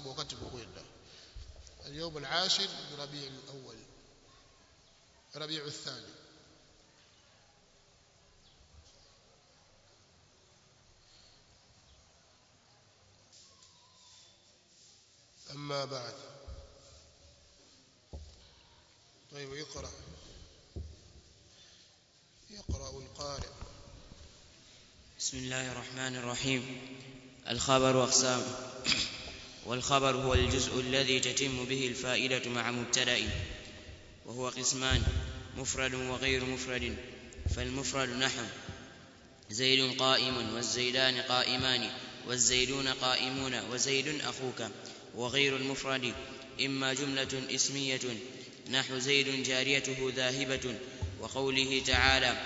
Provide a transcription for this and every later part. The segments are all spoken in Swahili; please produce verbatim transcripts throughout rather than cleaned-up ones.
sababu wakati umekwenda. اليوم العاشر من ربيع الأول ربيع الثاني. أما بعد طيب يقرأ يقرأ القارئ. بسم الله الرحمن الرحيم. الخبر أقسام. والخبر هو الجزء الذي تتم به الفائدة مع مبتدأ، وهو قسمان: مفرد وغير مفرد. فالمفرد نحو: زيد قائم والزيدان قائمان والزيدون قائمون وزيد أخوك. وغير المفرد إما جملة اسمية نحو زيد جاريته ذاهبة، وقوله تعالى: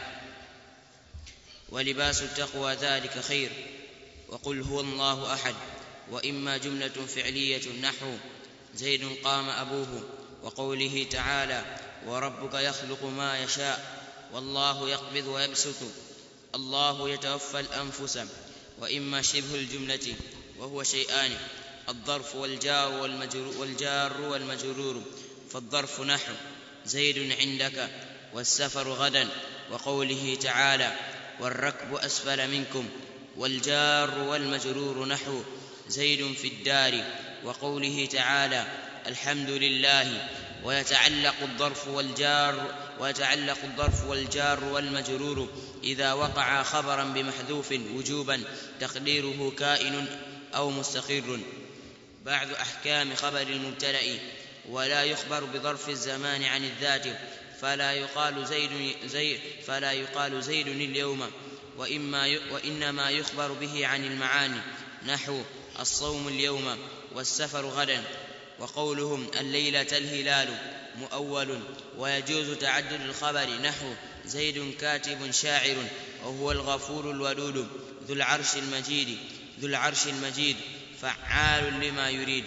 ولباس التقوى ذلك خير، وقل هو الله أحد. وإما جملة فعلية نحو زيد قام أبوه، وقوله تعالى: وربك يخلق ما يشاء والله يقبض ويبسط الله يتوفى الأنفس. وإما شبه الجملة وهو شيئان: الظرف والجار والجار والمجرور. فالظرف نحو زيد عندك والسفر غدا، وقوله تعالى: والركب أسفل منكم. والجار والمجرور نحو زيد في الدار، وقوله تعالى: الحمد لله. ويتعلق الظرف والجار ويتعلق الظرف والجار والمجرور إذا وقع خبرا بمحذوف وجوبا تقديره كائن أو مستقر. بعد أحكام خبر المبتدأ: ولا يخبر بظرف الزمان عن الذات، فلا يقال زيد زي فلا يقال زيد اليوم، وإما وإنما يخبر به عن المعاني نحو الصوم اليوم والسفر غدا. وقولهم الليلة الهلال مؤول. ويجوز تعدد الخبر نحو زيد كاتب شاعر، وهو الغفور الودود ذو العرش المجيد ذو العرش المجيد فعال لما يريد.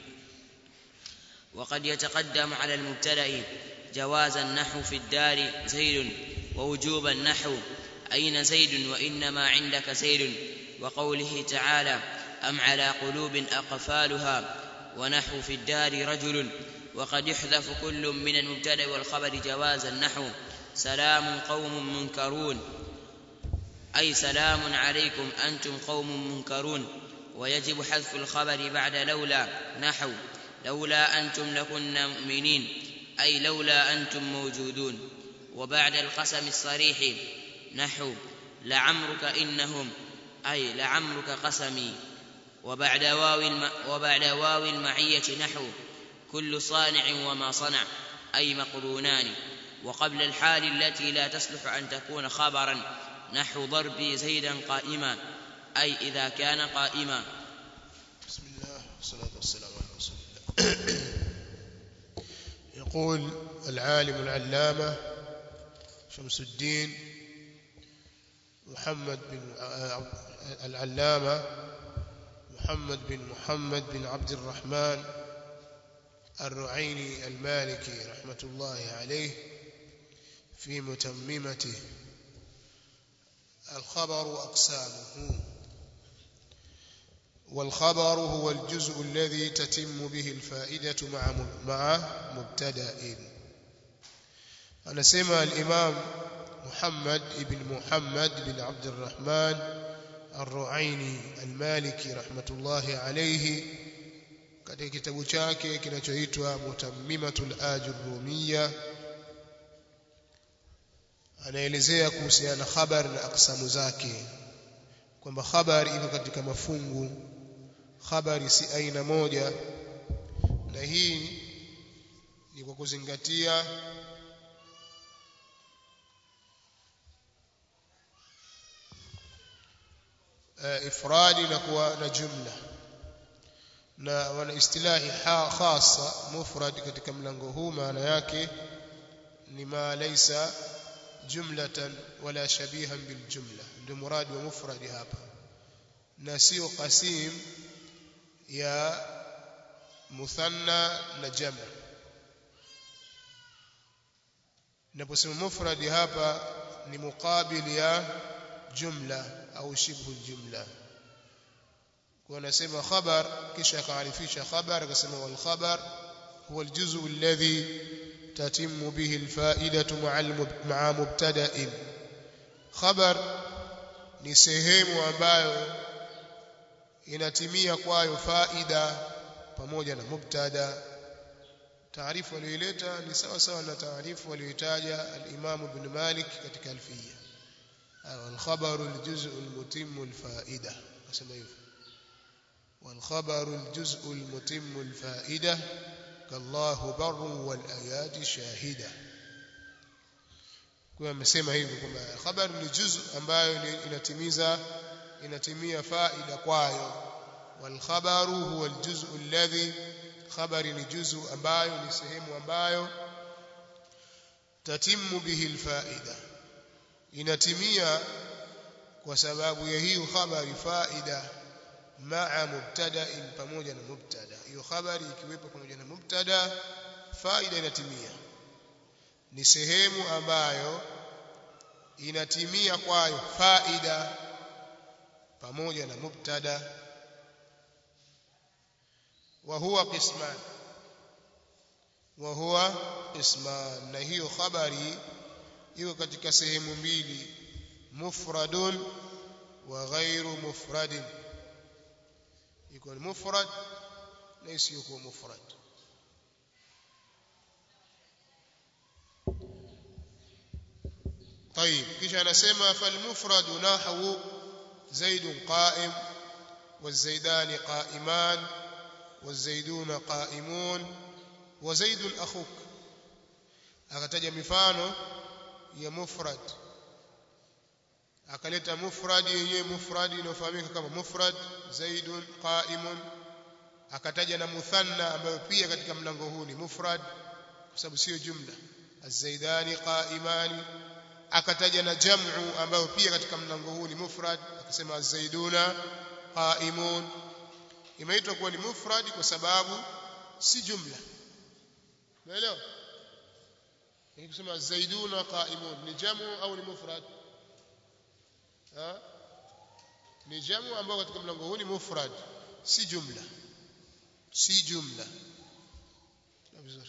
وقد يتقدم على المبتدأ جواز النحو في الدار زيد، ووجوب النحو أين زيد وإنما عندك زيد، وقوله تعالى: أم على قلوب أقفالها. ونحو في الدار رجل. وقد يحذف كل من المبتدأ والخبر جواز النحو سلام قوم منكرون، أي سلام عليكم أنتم قوم منكرون. ويجب حذف الخبر بعد لولا نحو لولا أنتم لكنا مؤمنين، أي لولا أنتم موجودون. وبعد القسم الصريح نحو لعمرك إنهم، أي لعمرك قسمي. وبعد واو الم... وبعد واو المعية نحو كل صانع وما صنع، أي مقرونان. وقبل الحال التي لا تصلح أن تكون خبرا نحو ضربي زيدا قائما، أي إذا كان قائما. بسم الله والصلاة والسلام على رسول الله. يقول العالم العلامة شمس الدين محمد بن العلامة محمد بن محمد بن عبد الرحمن الرعيني المالكي رحمة الله عليه في متممته: الخبر أقسامه. والخبر هو الجزء الذي تتم به الفائدة مع مع مبتدأ. أنا سمع الإمام محمد بن محمد بن عبد الرحمن الرعيني المالكي رحمة الله عليه katika kitabu chake kinachoitwa Mutammimatul Ajurrumiyya anaelezea kuhusiana na khabar na aksamu zake, kwamba khabari iko katika mafungu. Khabari si aina moja, na hii ni kwa kuzingatia uh, ifradi na kuwa na jumla, na wana istilahi khasa mufrad katika mlango huu. Maana yake ni ma laysa jumlatan wala shabihan bil jumla, ndio muradi wa mufrad hapa, na sio qasim ya muthanna na jam'. Naposema mufrad hapa ni muqabil ya jumla au shibhu jumla. kwa anasema khabar kisha akaarifisha khabar akasema wal khabar huwa al-juz'u alladhi tatimmu bihi al-fa'idatu ma'a mubtada'in khabar ni sehemu ambayo inatimia kwayo faida pamoja na mubtada taarifu aliyoileta ni sawa sawa na taarifu aliyoitaja al-Imam Ibn Malik katika Alfiyya al-khabaru al-juz'u al-mutimmu al-fa'ida nasema hivyo wal-khabaru al-juz'u al-mutimmu al-fa'ida kallahu barru wal-ayati shahida kwa amesema hivyo kwamba khabar ni juz'u ambayo inatimiza inatimia faida kwayo wal khabaru huwa al juz'u alladhi khabari ni juz'u ambayo ni sehemu ambayo tatimmu bihi al faida inatimia kwa sababu ya hiyo khabari faida ma'a mubtada'in pamoja na mubtada hiyo khabari ikiwepo pamoja na mubtada faida inatimia ni sehemu ambayo inatimia kwayo faida pamoja na mubtada wa huwa qisman wa huwa qisman na hiyo habari iko katika sehemu mbili mufradun wa ghairu mufradin iko mufrad na isiyokuwa mufrad طيب kisha anasema fal mufrad nahwu زيد قائم والزيدان قائمان والزيدون قائمون وزيد أخوك akataja mifano ya mufrad akaleta mufrad yenyewe mufrad inofahamika kama mufrad zaidun qaimun akataja na muthanna ambayo pia katika mlango huu ni mufrad kwa sababu sio jumla az-zaidani qaimani akataja na jam'u ambayo pia katika mlango huu ni mufrad akasema az-zaiduna qaimun imeitwa kuwa ni mufrad kwa sababu si jumla umeelewa nikisema az-zaiduna qaimun ni jam'u au ni mufrad ha ni jam'u ambayo katika mlango huu ni mufrad si jumla si jumla vizuri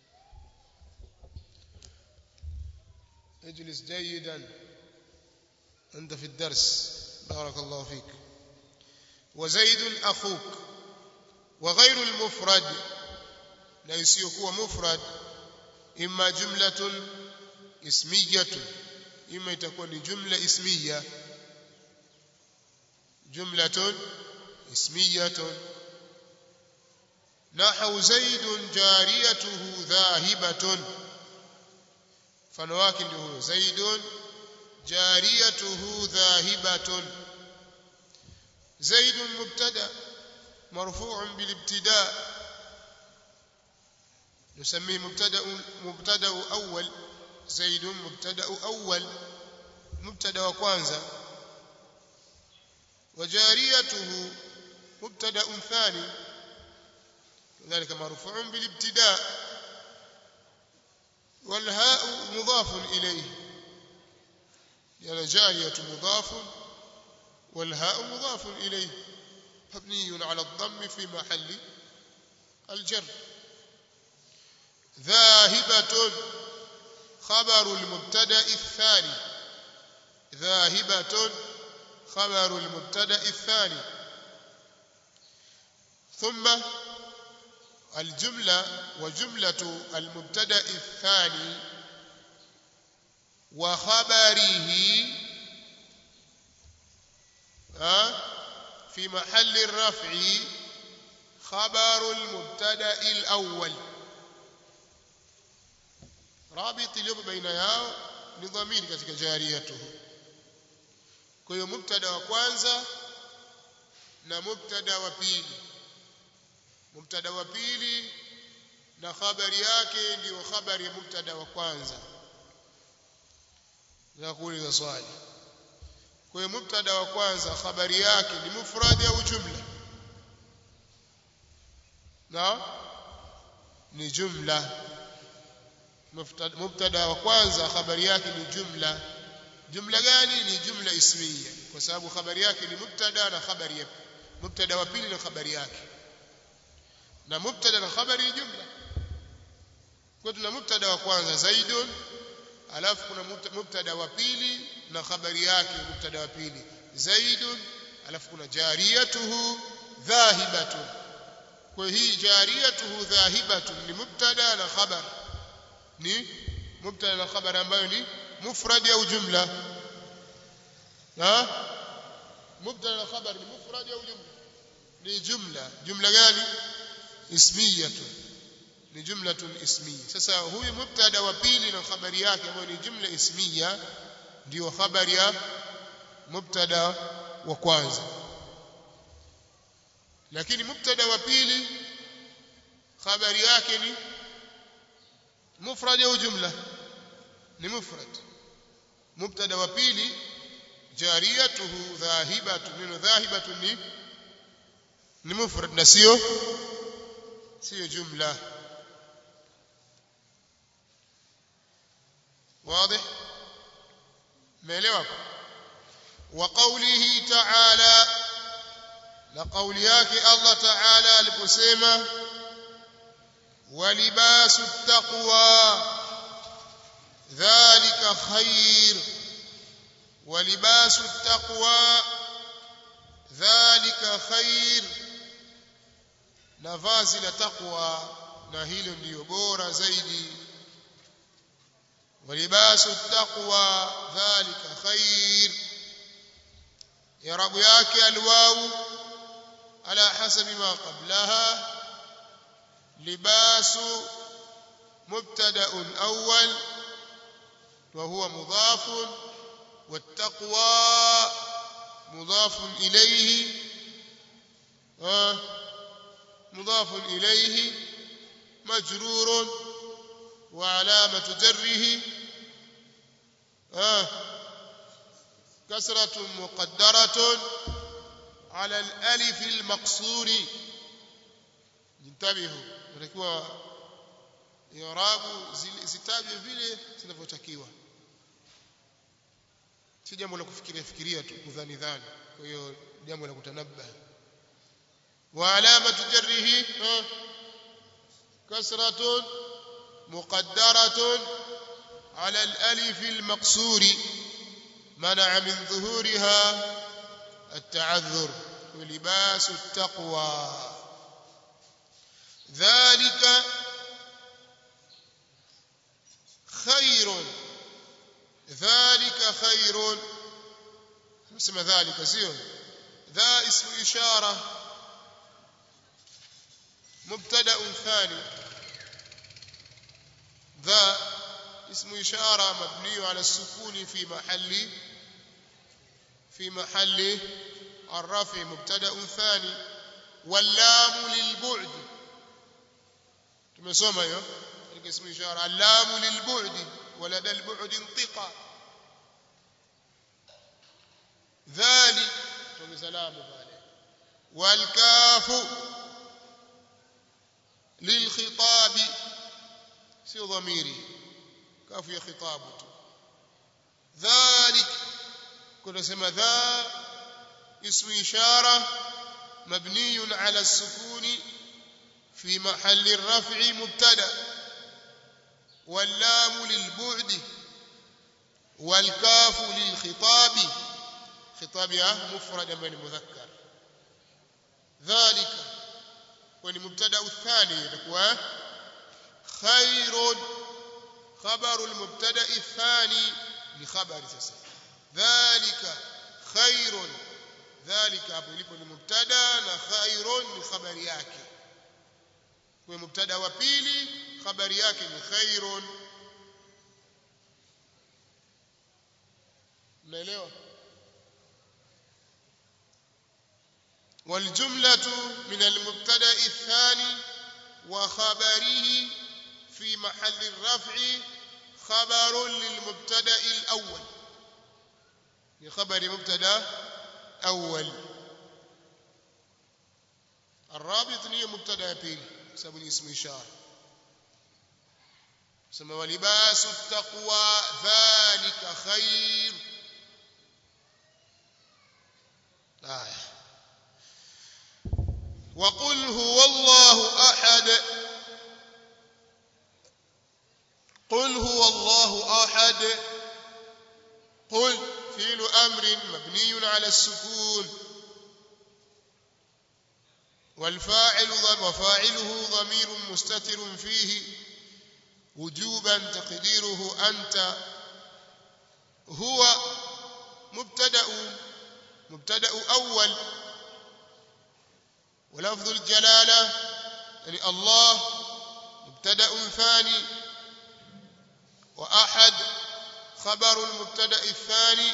اجلس جيدا أنت في الدرس بارك الله فيك وزيد أخوك وغير المفرد ليس يكون مفرد إما جملة اسمية إما تكون جملة اسمية جملة اسمية نحو زيد جاريته ذاهبة فنواك له زيد جاريته ذاهبة زيد مبتدا مرفوع بالابتداء نسميه مبتدا مبتدا اول زيد مبتدا اول مبتدا وكwanza وجاريته مبتدا ثاني ذلك مرفوع بالابتداء والهاء مضاف إليه يعني جارية مضاف والهاء مضاف إليه مبني على الضم في محل الجر ذاهبة خبر المبتدأ الثاني ذاهبة خبر المبتدأ الثاني ثم الجملة وجملة المبتدأ الثاني وخبره في محل الرفع خبر المبتدأ الأول رابط اليوم بين yao ni dhamiri katika jariyatuhu kwa hiyo mubtada wa kwanza na mubtada wa pili mubtada wa pili na habari yake ndio habari ya mubtada wa kwanza na kuuliza swali kwa hiyo mubtada wa kwanza habari yake ni mufrad au jumla na ni jumla mubtada wa kwanza habari yake ni jumla jumla gani ni jumla ismiya kwa sababu habari yake ni mubtada na habari mubtada wa pili na khabari yake na mubtada na khabari ni jumla kwa tuna mubtada wa kwanza zaidun alafu kuna mubtada wa pili na khabari yake mubtada wa pili zaidun alafu kuna jariyatuhu dhahibatun kwa hii jariyatuhu dhahibatun ni mubtada na khabar ni mubtada na khabar ambayo ni mufrad au jumla ha mubtada na khabar ni mufrad au jumla ni jumla jumla gani ismiyatun ni jumlatun ismiyya sasa huyu mubtada wa pili na khabari yake ambayo ni jumla ismiyya ndio khabari ya mubtada wa kwanza lakini mubtada wa pili khabari yake ni mufrad au jumla ni mufrad mubtada wa pili jariyatuhu dhahibatun neno dhahibatun ni ni mufrad na sio sio jumla واضح مelewa وقوله تعالى لقول yake Allah Ta'ala aliposema walibasu taqwa dhalika khair walibasu taqwa dhalika khair na vazi la taqwa na hilo ndio bora zaidi walibasu taqwa dhalika khair irabu yake alwawu ala hasabi ma qablaha libasu mubtada'un awwal wa huwa mudhaf والتقوى مضاف إليه مضاف إليه مجرور وعلامة جره كسرة مقدرة على الألف المقصور انتبهوا ولكوا يرابوا zitajwe vile zinavyotakiwa si jambo la kufikiria fikiria tu kudhani dhani kwa hiyo jambo la kutanabba wa alamatu jarrihi kasratun muqaddaratun ala al-alif al-maqsur منع من ظهورها التعذر ولباس التقوى ذلك خير ذلك خير اسم ذلك سيو ذا اسم إشارة مبتدأ ثاني ذا اسم إشارة مبني على السكون في محل في محل الرفع مبتدأ ثاني واللام للبعد tumesoma hiyo ni ismu ishara allamu lilbu'd walada albu'd intiqa dhali tumesalamu pale walkafu lilkhitab sio dhamiri kafu ya khitabu tu dhalik kunasema dha ismu ishara mabni ala as-sukun في محل الرفع مبتدا واللام للبعد والكاف للخطاب خطاب مفرد من مذكر ذلك والمبتدا الثاني يكون خير خبر المبتدا الثاني لخبر ذلك خير ذلك hapo ilipo ni mubtada na khairun ni khabari yake kwa mubtada wa pili khabari yake ni khairun naelewa والجملة من المبتدا الثاني وخبره في محل الرفع خبر للمبتدا الأول لخبر مبتدا أول الرابط ني مبتدا بيل سبب اسم إشارة سمى ولباس التقوى ذلك خير آية وقل هو الله أحد قل هو الله أحد قل فعل أمر مبني على السكون والفاعل وفاعله ضمير مستتر فيه وجوبا تقديره أنت هو مبتدأ مبتدأ أول ولفظ الجلالة يعني الله مبتدأ ثاني وأحد خبر المبتدأ الثاني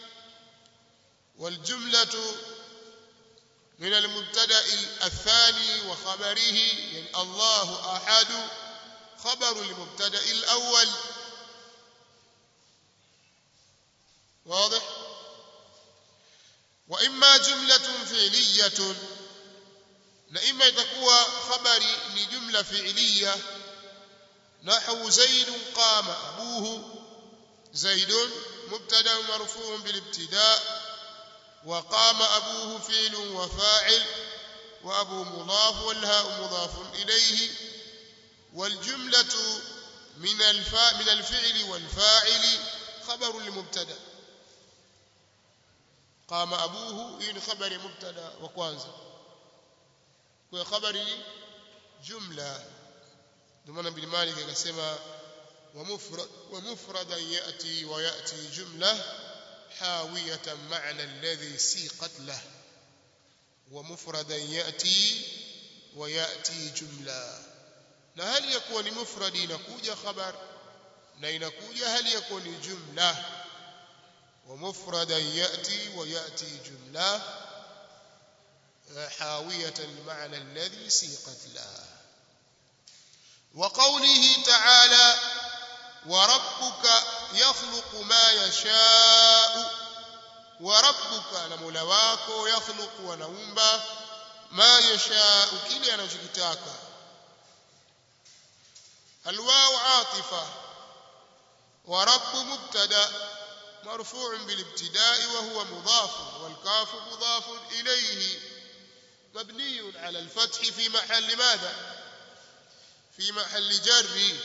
والجملة من المبتدأ الثاني وخبره يعني الله أحد خبر المبتدأ الأول واضح وإما جملة فعلية لإما تكون خبري لجملة فعلية نحو زيد قام أبوه زيد مبتدأ مرفوع بالابتداء وقام أبوه فعل وفاعل وأبو مضاف والهاء مضاف إليه والجملة من الفاء من الفعل والفاعل خبر لمبتدأ قام أبوه إن خبر مبتدأ وكوانزا وخبر جملة دمان بن مالك يقسم ومفرد ومفردا يأتي ويأتي جملة حاوية معنى الذي سيقت له ومفردا يأتي ويأتي جملة na hali yakuwa ni mufradi inakuja khabar na inakuja hali yakuwa ni jumla wa mufradan yati wa yati jumla hawiyatan limaana alladhi siqat la wa qawlihi ta'ala wa rabbuka yakhluqu ma yasha'u wa rabbuka na mola wako yakhluqu wa naumba ma yasha'u kile anachokitaka الواو عاطفة ورب مبتدا مرفوع بالابتداء وهو مضاف والكاف مضاف إليه مبني على الفتح في محل ماذا في محل جر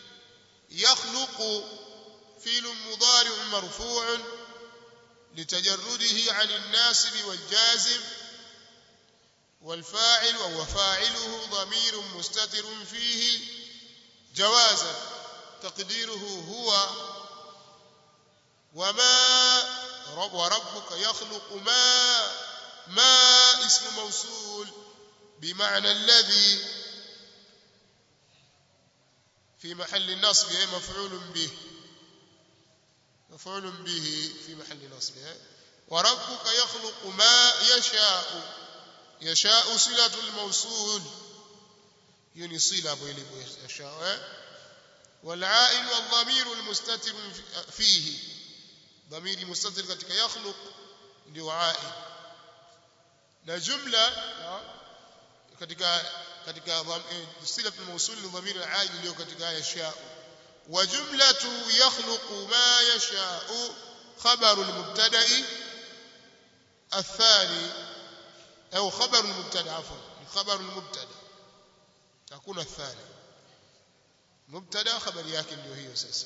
يخلق فعل مضارع مرفوع لتجرده عن الناصب والجازم والفاعل وهو فاعله ضمير مستتر فيه جوازا تقديره هو وما رب وربك يخلق ما ما اسم موصول بمعنى الذي في محل النصب مفعول به مفعول به في محل نصب وربك يخلق ما يشاء يشاء صلة الموصول يعني صلة بيلي يشاء والعائل والضمير المستتر فيه ضمير مستتر katika يخلق ndio عائل na jumla katika katika صلة الموصول لضمير العائل ndio katika يشاء وجملة يخلق ما يشاء خبر المبتدا الثاني أو خبر المبتدا عفوا خبر المبتدا تكون الثاني مبتدا خبر yake ndio hiyo sasa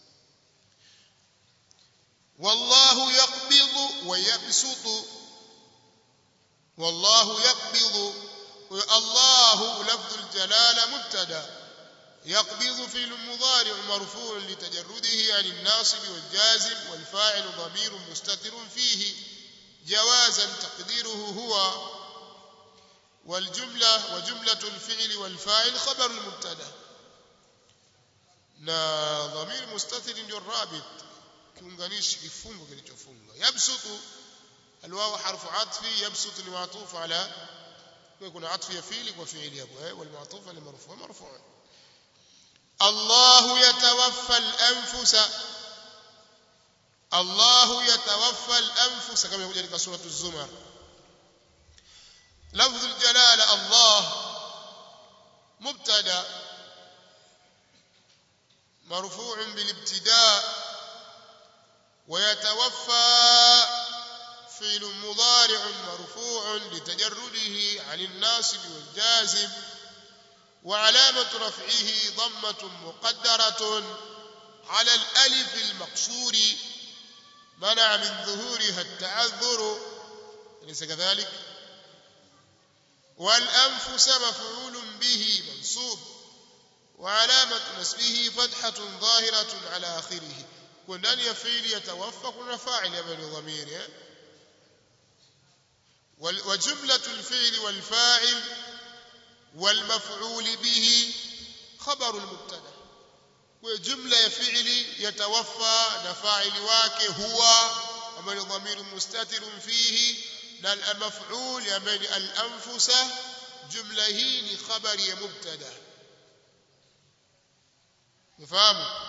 والله يقبض ويبسط والله يقبض الله لفظ الجلاله مبتدا يقبض فعل مضارع مرفوع لتجرده عن الناصب والجازم والفاعل ضمير مستتر فيه جوازا تقديره هو والجملة وجملة الفعل والفاعل خبر المبتدا na dhamir mustatir ndio rabit kiunganishi kifungo kilichofunga yabsutu alwaw harfu atfi yabsutu ni maatuf ala kuna atfi ya fi'li kwa fi'li hapo eh wal maatuf ni marfu marfu Allah yatawaffa al-anfus Allah yatawaffa al-anfus kama inakuja katika sura az-zumar لفظ الجلالة الله مبتدا مرفوع بالابتداء ويتوفى فعل مضارع مرفوع لتجرده عن الناصب والجازم وعلامة رفعه ضمة مقدرة على الألف المقصور منع من ظهورها التعذر أليس كذلك؟ والأنفس مفعول به منصوب وعلامة نسبه فتحة ظاهرة على آخره كندان يفعل يتوفق فاعل يبني ضميره وجملة الفعل والفاعل والمفعول به خبر المبتدا وجملة فعل يتوفى نفاعل wake هو أمر ضمير مستتر فيه المفعول يبني الأنفس جملة هي خبر مبتدا مفهوم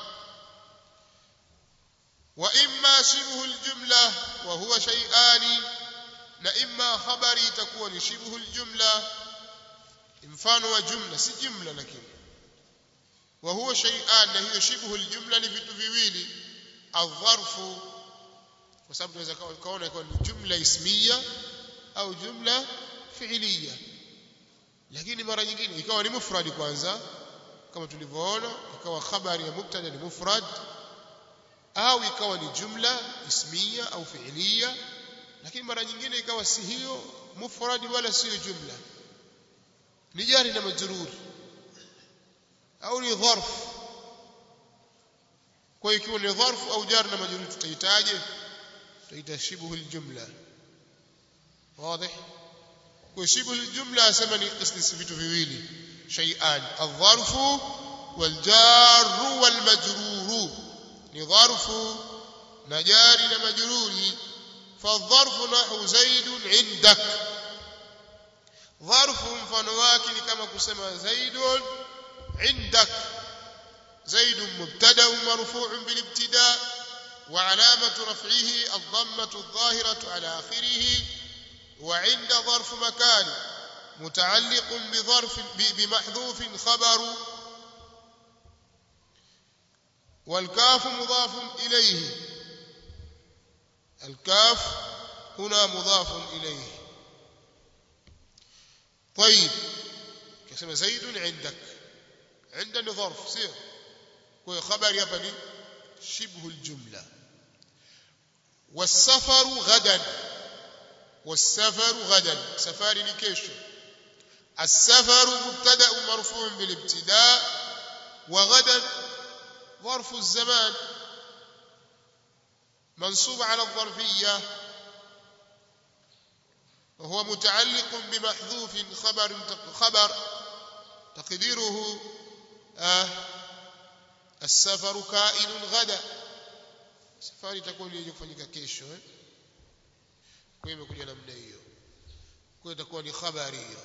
وإما شبه الجملة وهو شيئان لإما خبري تكون شبه الجملة mfano wa jumla si jumla lakini wa huwa shay'an na hiyo shibhu aljumla ni vitu viwili adh-dharfu kwa sababu tunaweza kaona kwa jumla ismiya au jumla fi'liya lakini mara nyingine ikawa ni mufrad kwanza kama tulivyoona ikawa khabari ya mubtada ni mufrad au ikawa ni jumla ismiya au fi'liya lakini mara nyingine ikawa si hiyo mufrad wala si jumla ni jari na majrur au ni dharf kwa hiyo ikiwa ni dharf au jari na majrur tutahitaje tutaita shibhu aljumla wazi kwa shibhu aljumla asema ni qism vitu viwili shay'an adh-dharf wal-jar wal-majrur ni dharf na jari na majruri fa-dharf nahu zaidun 'indak ظرف mfano wake ni kama kusema zaidun indak zaidun mubtada marfu' bil ibtida wa alamatu raf'ihi ad-dammatu adh-dhahiratu ala akhirih wa 'inda ظرف makan muta'alliq bi ظرف بمحذوف خبر والكاف مضاف إليه الكاف هنا مضاف إليه طيب كما زيد عندك عندنا ظرف سير كوي خبر يبني شبه الجملة والسفر غدا والسفر غدا سفاري لكيشو السفر مبتدا مرفوع بالابتداء وغدا ظرف الزمان منصوب على الظرفية وهو متعلق بمحذوف خبر خبر تقديره آه السفر كائن غدا سفاري تكون يجي kufanyika kesho eh kwa hiyo imekuja namna hiyo kwa hiyo itakuwa ni habari hiyo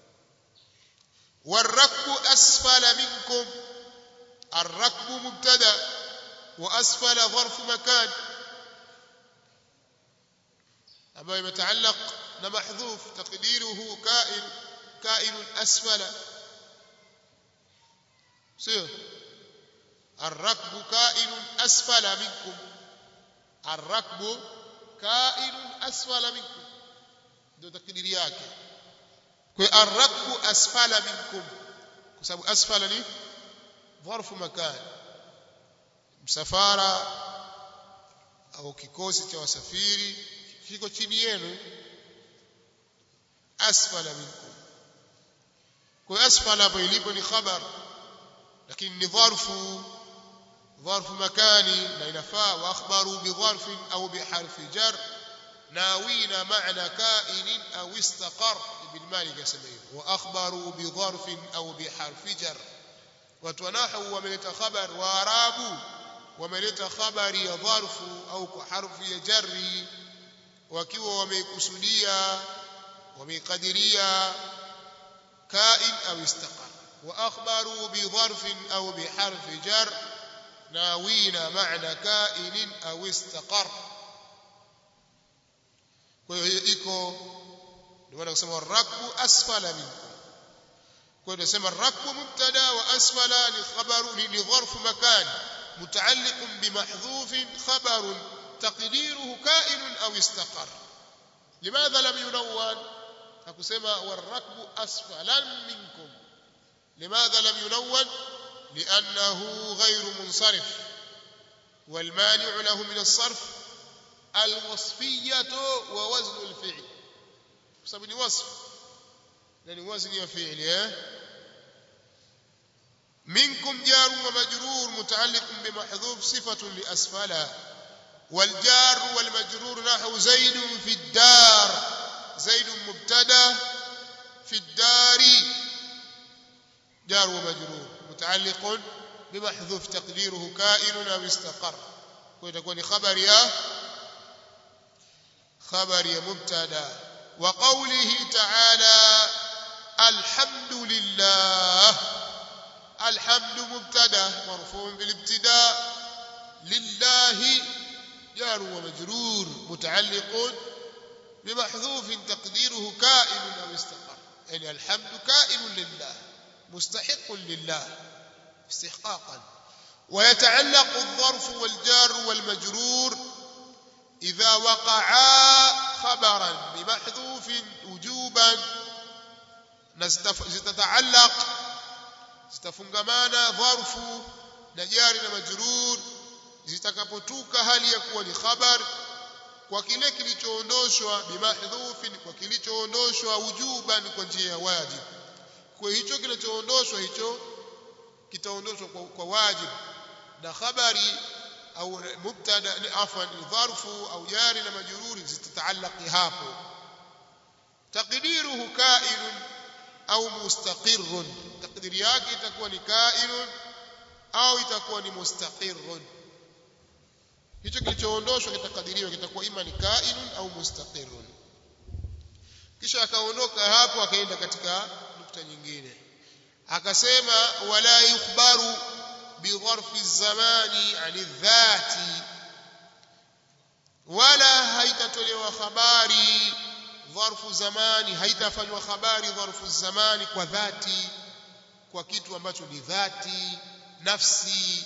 والركب أسفل منكم الركب مبتدا وأسفل ظرف مكان أما يتعلق محذوف تقديره كائن كائن أسفل سير الركب كائن أسفل منكم الركب كائن أسفل منكم ده تقدير yake kwa الركب أسفل منكم kwa sababu asfala ni ظرف مكان msafara au kikosi cha wasafiri kiko chini yenu asfala minkum kwa asfala hapo ilipo ni khabar lakini ni dharfu dharfu makani na inafaa wa akhbaru bi dharfin au bi harfi jar nawina ma'na ka'in au istaqar ibn malik yasema hivyo wa akhbaru bi dharfin au bi harfi jar watu wanahu wameleta khabar wa arabu wameleta khabari ya dharfu au kwa harfi ya jarri wakiwa wameikusudia ومقدرية كائن أو استقر وأخبروا بظرف أو بحرف جر ناوين معنى كائن أو استقر ويكو لماذا نسمى الركب أسفل منكم كنا نسمى الركب مبتدا وأسفل لخبر لظرف مكان متعلق بمحذوف خبر تقديره كائن أو استقر limadha lam yunawwan hakusema warakbu asfalan minkum limadha lam yunawwan li'annahu ghayru munsarif والمانع له من الصرف الوصفية ووزن الفعل بسبب وصف لأن وزن فعل منكم جار ومجرور متعلق بمحذوف صفة لأسفل والجار والمجرور نحو زيد في الدار زيد مبتدا في الدار جار ومجرور متعلق بمحذوف تقديره كائن أو استقر ويكون خبر يا خبر يا مبتدا وقوله تعالى الحمد لله الحمد مبتدا مرفوع بالابتداء لله جار ومجرور متعلق بمحذوف تقديره كائن أو استقر يعني الحمد كائن لله مستحق لله استحقاقا ويتعلق الظرف والجار والمجرور إذا وقعا خبرا بمحذوف وجوبا ستتعلق zitafungamana dharfu na jari na majrur zitakapotuka hali ya kuwa ni khabar kwa kile kilichoondoshwa bimahdhufin kwa kilichoondoshwa wujuban kwa njia ya wajib kwa hicho kilichoondoshwa hicho kitaondoshwa kwa, kwa wajib na khabari au mubtada afwan dharfu au jari na majrur zitataalaki hapo taqdiruhu ka'inun au mustaqirrun takdiri yake itakuwa ni ka'inun au itakuwa ni mustaqirrun hicho kilichoondoshwa kitakadiriwa kitakuwa ima ni ka'inun au mustaqirrun kisha akaondoka hapo akaenda katika nukta nyingine akasema wala yukhbaru bi dharfi zamani ani dhati wala haitatolewa habari dharfu zamani haitafanywa habari dharfu zamani kwa dhati kwa kitu ambacho ni dhati nafsi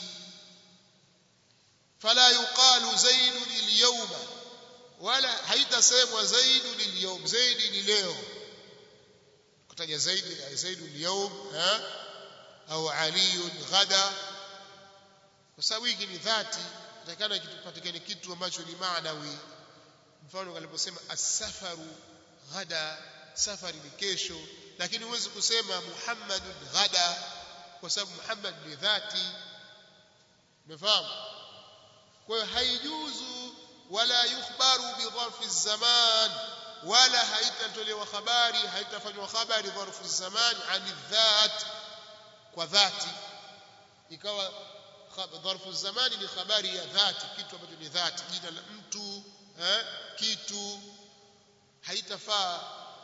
fala yuqalu zaidun al-yawma wala haitasemwa zaidun al-yawm zaidi ni leo kutaja zaidi zaidun al-yawm au aliyun ghada kwa sababu hiki ni dhati inatakana kipatikane kitu ambacho ni maanawi mfano aliposema as-safaru ghada safari ni kesho lakini huwezi kusema muhammadun ghada kwa sababu muhammad ni dhati umefahamu kwa hiyo haijuzu wala yukhbaru bi dharfi zaman wala haitatolewa habari haitafanywa habari dharfu zaman ani dhat kwa dhati ikawa dharfu zamani ni habari ya dhati kitu ambacho ni dhati jina la mtu eh, kitu haitafaa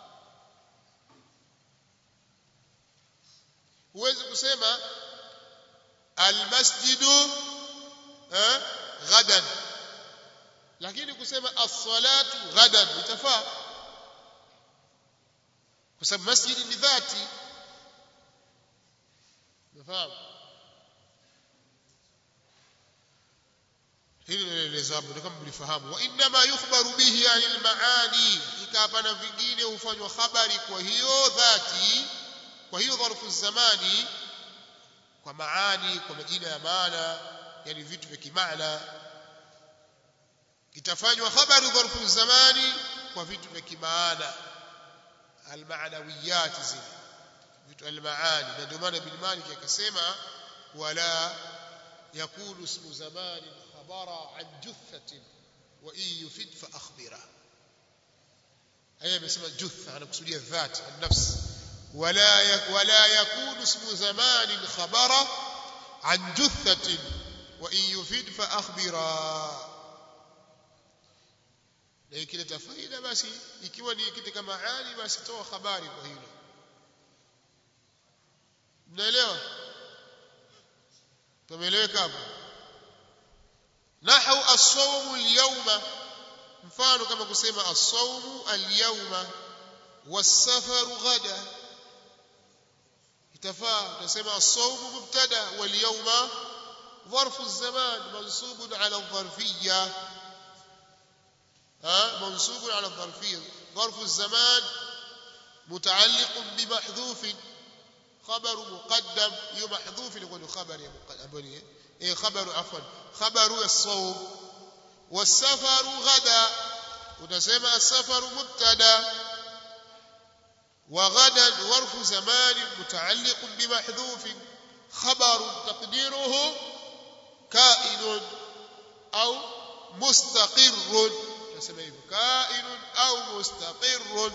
huwezi kusema almasjidu eh, ghadan lakini kusema as-salatu ghadan itafaa kwa sababu masjidi ni dhati unafahamu hili naeleza hapo ndio kama mlifahamu wa inma yukhbaru bihi anil maani ikapana vingine hufanywa habari kwa hiyo dhati kwa hiyo dharfu zamani kwa maani kwa majina ya maana yani vitu vya kimaana kitafanywa habari dharfu zamani kwa vitu vya kimaana almaanawiyat zile vitu almaani na ndio maana Ibn Malik akasema wala yakulu ismu zamani خبر عن جثة وإن يفيد فأخبره هي بسمى جثة أنا أقصد الذات النفس ولا ولا يكون اسم زمان خبر عن جثة وإن يفيد فأخبره لكن تفايدة بس ikiwa ni kitu kama maani basi toa habari kwa hilo mnaelewa tumeeleweka hapo نحو الصوم اليوم mfano kama kusema as-sawmu al-yawma was-safaru ghada itafaa utasema as-sawmu mubtada wal-yawma ظرف الزمان منصوب على الظرفيه ها منصوب على الظرفيه ظرف الزمان متعلق بمحذوف خبر مقدم يمحذوف يقول خبر يا مقدم ايه خبر عفوا خبر الصوم والسفر غدا وتسمى السفر مبتدا وغدا ظرف زمان متعلق بمحذوف خبر تقديره كائن أو مستقر تسمى كائن أو مستقر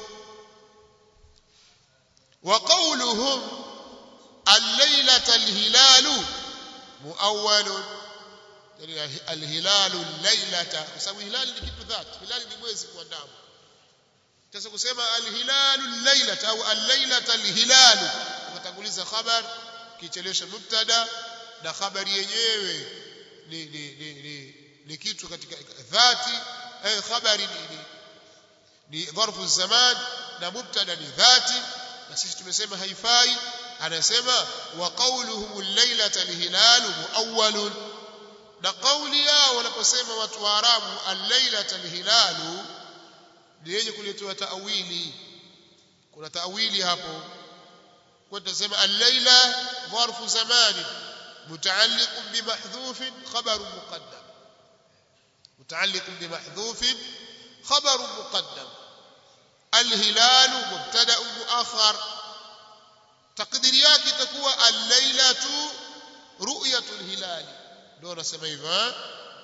وقولهم الليلة الهلال مؤول الهلال الليلة بسبب الهلال ni kitu dhati hilali ni mwezi kuandama sasa kusema alhilalu al-lailata au al-lailata al-hilalu ukatanguliza khabar kichelesha mubtada na khabari yenyewe ni ni ni ni, ni kitu katika dhati eh khabari ni ni, ni dharfu zaman na mubtada ni dhati na sisi tumesema haifai anasema wa qawluhum al-lailata al-hilalu muawwal na kauli yao wanaposema watu wa Arabu al-lailata al-hilalu ni yenye kuletewa taawili kuna taawili hapo kwa tutasema al-laila dharfu zamani mutaalliq bimahdhuf khabar muqaddam mutaalliq bimahdhuf khabar muqaddam al-hilal mubtada muakhar taqdiri yake itakuwa al-lailatu ru'yatul hilal ndio nasema hivyo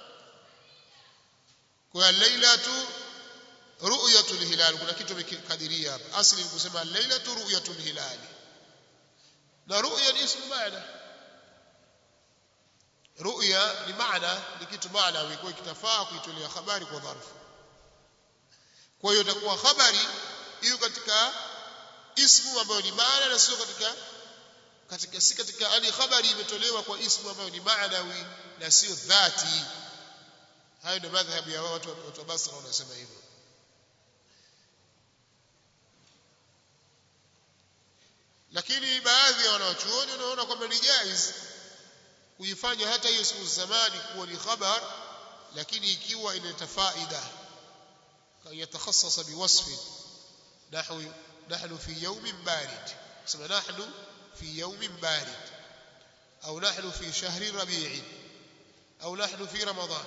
kwa al-lailatu ru'yatul hilal kuna kitu kimekadiria hapa asili ni kusema lailatu ru'yatul hilal na ru'ya ni ismu maana ru'ya ni maana ni kitu maana kwa kitafaa kuitolea habari kwa dharfu kwa hiyo itakuwa habari hiyo katika ismu ambayo ni maana na sio katika katika si katika yani habari imetolewa kwa ismu ambayo ni maanawi na sio dhati hayo ndio madhhabu ya watu wa Basra wanasema hivyo lakini baadhi ya wanachuoni wanaona kwamba ni jaiz kuifanya hata hiyo siku zamani kuwa ni khabar lakini ikiwa inaleta faida kama yatakhassasa biwasf nahwu nahnu fi yawmin barid sema nahnu fi yawmin barid au nahnu fi shahri rabi' au nahnu fi ramadan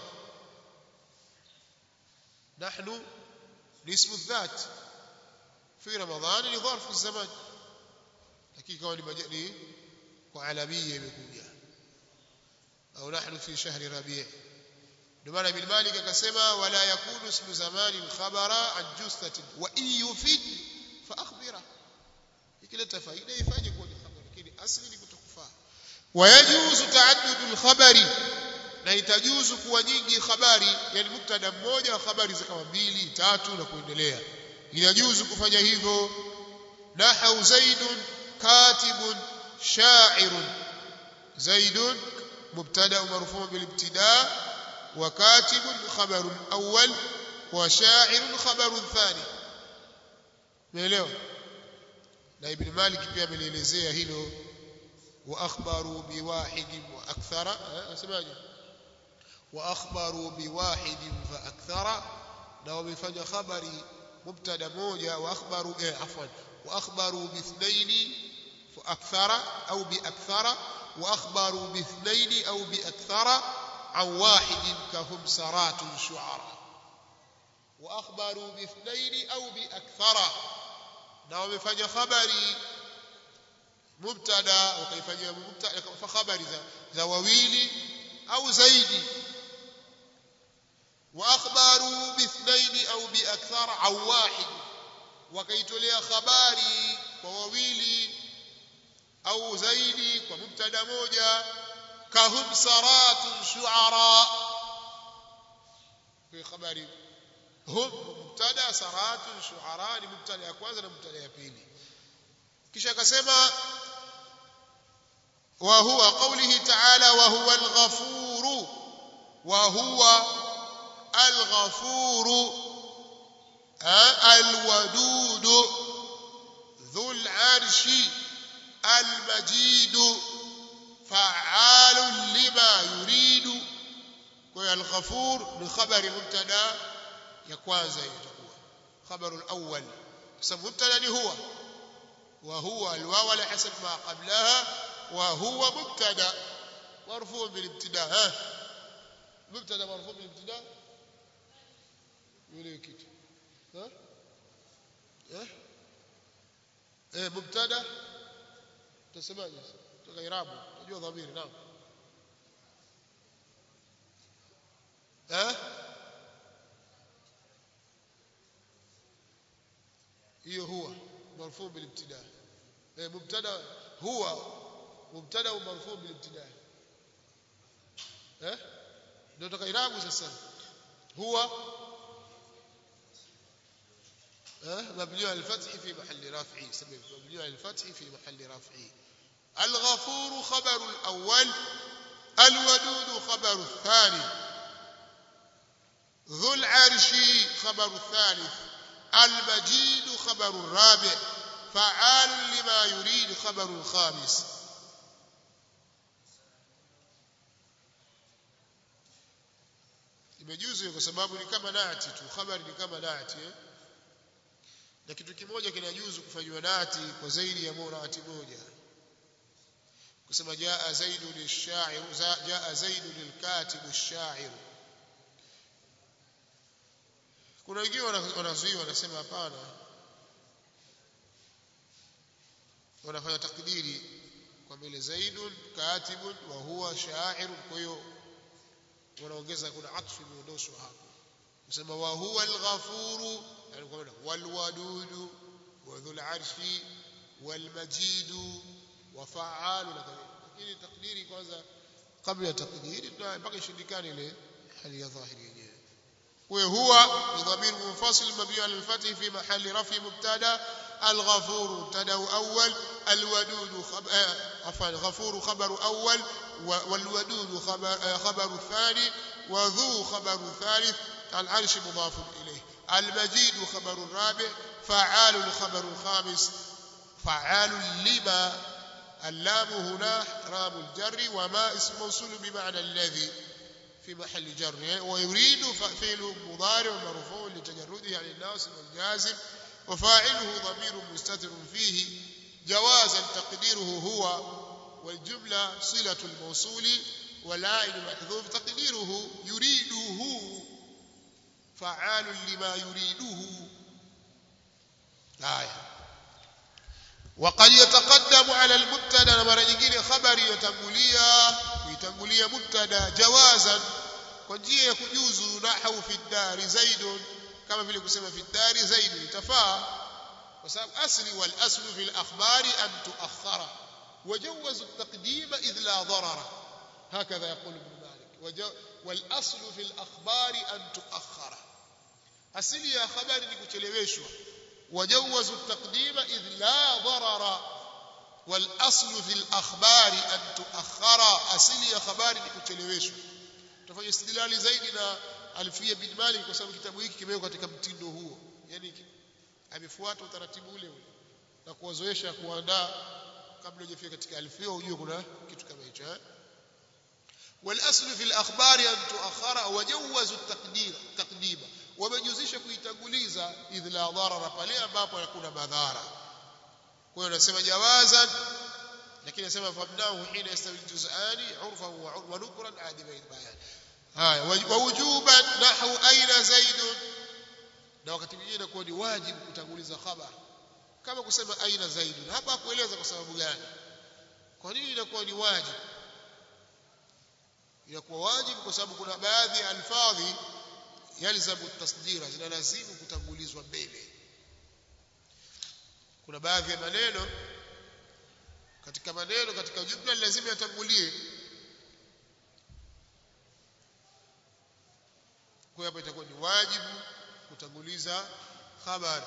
nahnu اسم الذات في رمضان لظرف الزمان lakini kama ni majani kwa alamia imekuja au nahnu fi shahri rabi' ndio maana ibn Malik akasema wala yakunu ismu zamani khabara an justatin wa in yufid fa akhbira ikileta faida ifanye kwa khabar lakini asli ni kutokufaa wayajuzu ta'addudul khabari na itajuzu kuwa nyingi habari yani mubtada mmoja habari zikawa mbili tatu na kuendelea inajuzu kufanya hivyo nahau zaidun كاتب شاعر زيد مبتدا مرفوع بالابتداء وكاتب خبر اول وشاعر خبر ثاني umeelewa na ibn Malik pia ameelezea hilo wa akhbaru bi wahid wa akthara asemaje wa akhbaru bi wahid fa akthara na wamefanya habari mubtada moja wa akhbaru eh afwan wa akhbaru bi ithnain فأكثر أو بأكثر وأخبروا باثنين أو بأكثر عن واحد كهم سرات شعراء وأخبروا باثنين أو بأكثر نعم فجأة خبري مبتدا وكيف مبتدا فخبري زواويلي أو زيدي وأخبروا باثنين أو بأكثر عن واحد وكيتولي خبري وواويلي au zaidi kwa mubtada moja kahum saratun shu'ara في خبر هم مبتدا سرات شعراء ni mubtada ya kwanza na mubtada ya pili kisha akasema wa huwa qawlihi ta'ala wa huwa al-ghafur wa huwa al-ghafur al-wadud dhul 'arshi al-majid fa'al lima yuridu kwa al-ghafur ni khabari mubtada ya kwanza itakuwa khabaru al-awwal sababu mubtada ni huwa wa huwa al-waw ala hasab ma qablaha wa huwa mubtada marfu' bil ibtida ha mubtada marfu' bil ibtida yule kitu ha eh eh mubtada tusemaje toka irabu unajua dhamiri naam eh hiyo huwa marfu' bil ibtida eh mubtada huwa mubtada marfu' bil ibtida eh ndio toka irabu sasa huwa مبني على الفتح في محل رفع سبب مبني على الفتح في محل رفع الغفور خبر الأول الودود خبر الثاني ذو العرش خبر الثالث المجيد خبر الرابع فعال لما يريد خبر الخامس imejuzu kwa sababu ni kama naati tu khabari ni kama naati eh? Na kitu kimoja kinajuzu kufanywa nati kwa zaidi ya nati moja kusema jaa zaidu lish-sha'ir jaa zaidu lil-katib ash-sha'ir kuna wengine wanazuia wanasema hapana wanafanya takdiri kwa mbele zaidun katibun wa huwa sha'ir kwa hiyo wanaongeza kuna atfu imeondoshwa hapo kusema wa huwa al-ghafuru يعني كمان والودود وذو العرش والمجيد وفعال lakini takdiri kwanza kabla ya takdiri mpaka ishindikane ile hali ya dhahiri yenyewe وهو ضمير منفصل مبني على الفتح في محل رفع مبتدا الغفور مبتدا اول الودود عفوا الغفور خبر اول والودود خبر خبر ثاني وذو خبر ثالث العرش مضاف اليه المجيد خبر الرابع فعال الخبر الخامس فعال لما اللام هنا رام الجر وما اسم موصول بمعنى الذي في محل جر ويريد فعل مضارع مرفوع لتجرده عن الناصب والجازم وفاعله ضمير مستتر فيه جوازا تقديره هو والجملة صلة الموصول والعائد محذوف تقديره يريده فعال لما يريده آية وقد يتقدم على المبتدا مره nyingine khabari yatangulia kuitangulia mubtada jawazan kwa njia ya kujuzu nahau fi dari zaidun kama vile kusema fi dari zaidun itafaa kwa sababu asli wal aslu fil akhbari an tuakhara wajawazu at-taqdim idh la darara hakadha yaqul ibn malik wal aslu fil akhbari an tuakhara asili ya habari ni kucheleweshwa wajawazu at-taqdim idh la darara wal aslu fil akhbari an tuakhara asili ya habari ni kucheleweshwa tufanye istidlali zaidi na Alfia bin Malik kwa sababu kitabu hiki kimewekwa katika mtindo huo yani amefuata utaratibu ule ule na kuwazoesha kuandaa kabla hujafika katika Alfia ujue kuna kitu kama hicho eh wal aslu fil akhbari an tuakhara wajawazu at-taqdir taqdiba wamejuzisha kuitanguliza idh la darara pale ambapo hakuna madhara kwa hiyo nasema jawazan lakini nasema fabnahu hina yastawi al-juz'ani 'urfan wa nukran adi bayan haya wa wujuban nahwu aina zaidun na wakati mwingine kwa ni wajibu kutanguliza khabar kama kusema aina zaidun hapa kueleza kwa sababu gani kwa nini inakuwa ni wajibu inakuwa wajibu kwa sababu kuna baadhi ya alfadhi yalzamu tasdira zinalazimu kutangulizwa mbele kuna baadhi ya maneno katika maneno katika jumla lazima yatangulie kwa hapo itakuwa ni wajibu kutanguliza habari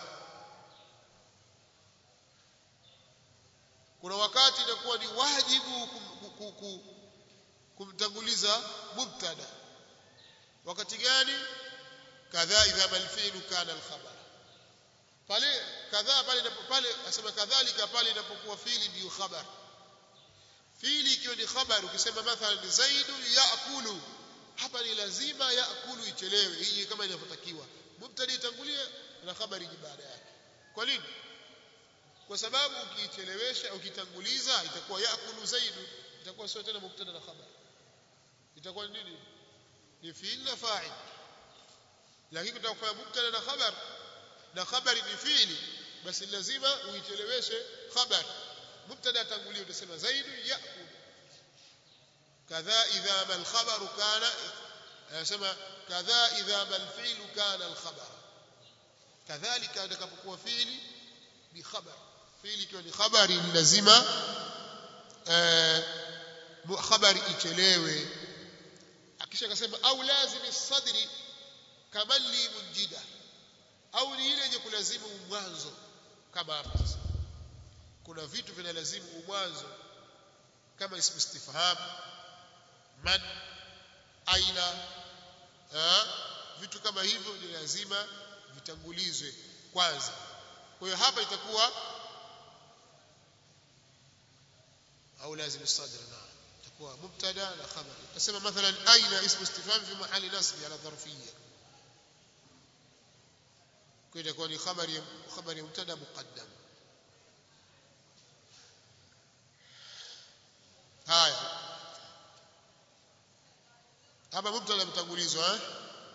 kuna wakati inakuwa ni wajibu kumtanguliza mubtada wakati gani kadha idha balfi'lu kana al-khabar pale kadha pale pale asema kadhalika pale inapokuwa fiili ndio khabar fiili ikiwa ni khabar ukisema mathalan zaid ya'kulu hapa ni lazima ya'kulu ichelewe hii kama inavyotakiwa mubtada itangulie na khabari baada yake. Kwa nini? Kwa sababu ukiichelewesha ukitanguliza itakuwa yakulu zaidu, itakuwa sio tena mubtada na khabar, itakuwa nini? Ni fi'il na fa'il. Lakini utakufanya mubtada na khabar na khabari ni fi'ili, basi lazima uicheleweshe khabar. Mubtada tangulia utasema zaidu yakulu. Kadha idha mal khabaru kana, anasema kadha idha mal fi'lu kana al khabar. Kadhalika atakapokuwa fi'ili bi khabar, fi'ili ikiwa ni khabari lazima eh khabari ichelewe. Akisha akasema au lazimi sadri kamalli munjida, au ni ile yenye kulazimu mwanzo. Kama hapa sasa kuna vitu vinalazimu mwanzo kama ismu istifham, man, aina, ha? Vitu kama hivyo ni lazima vitangulizwe kwanza. Kwa hiyo hapa itakuwa au lazim sadr, na itakuwa mubtada na khabar. Tasema mathalan aina ismu istifham fi mahali nasb ala dharfiyya, kwa hiyo itakuwa ni khabari khabari mubtada muqaddam. Haya, hapa mubtada mtangulizwa eh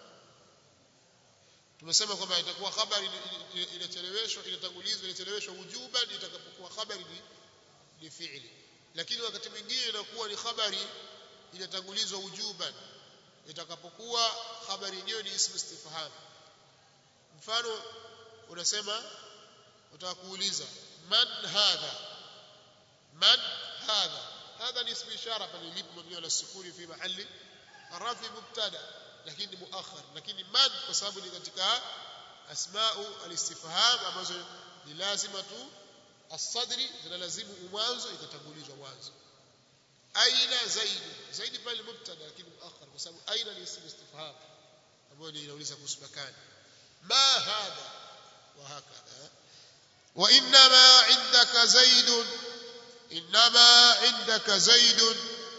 tumesema kwamba itakuwa khabari inacheleweshwa, inatangulizwa, inacheleweshwa wujuban itakapokuwa khabari ni, ni fi'li. Lakini wakati mwingine inakuwa ni khabari inatangulizwa wujuban itakapokuwa khabari yenyewe ni ismu istifham. Mfano unasema, utaka kuuliza man hadha, man hadha, hadha ni ismu ishara pale lipo mabni ala sukuni fi mahali rafi mubtada, lakini muakhar. Lakini man kwa sababu ni katika asma'u al-istifham ambazo ni lazima tu as-sadri, zinalazimu mwanzo, ikatangulizwa mwanzo. Aina zaidi, zaidi pale mubtada lakini muakhar kwa sababu aina ni ismu istifham ambayo inauliza kuhusu makani. Ma hadha wa hakadha. Wa inma indaka zaidun, inma indaka zaidun,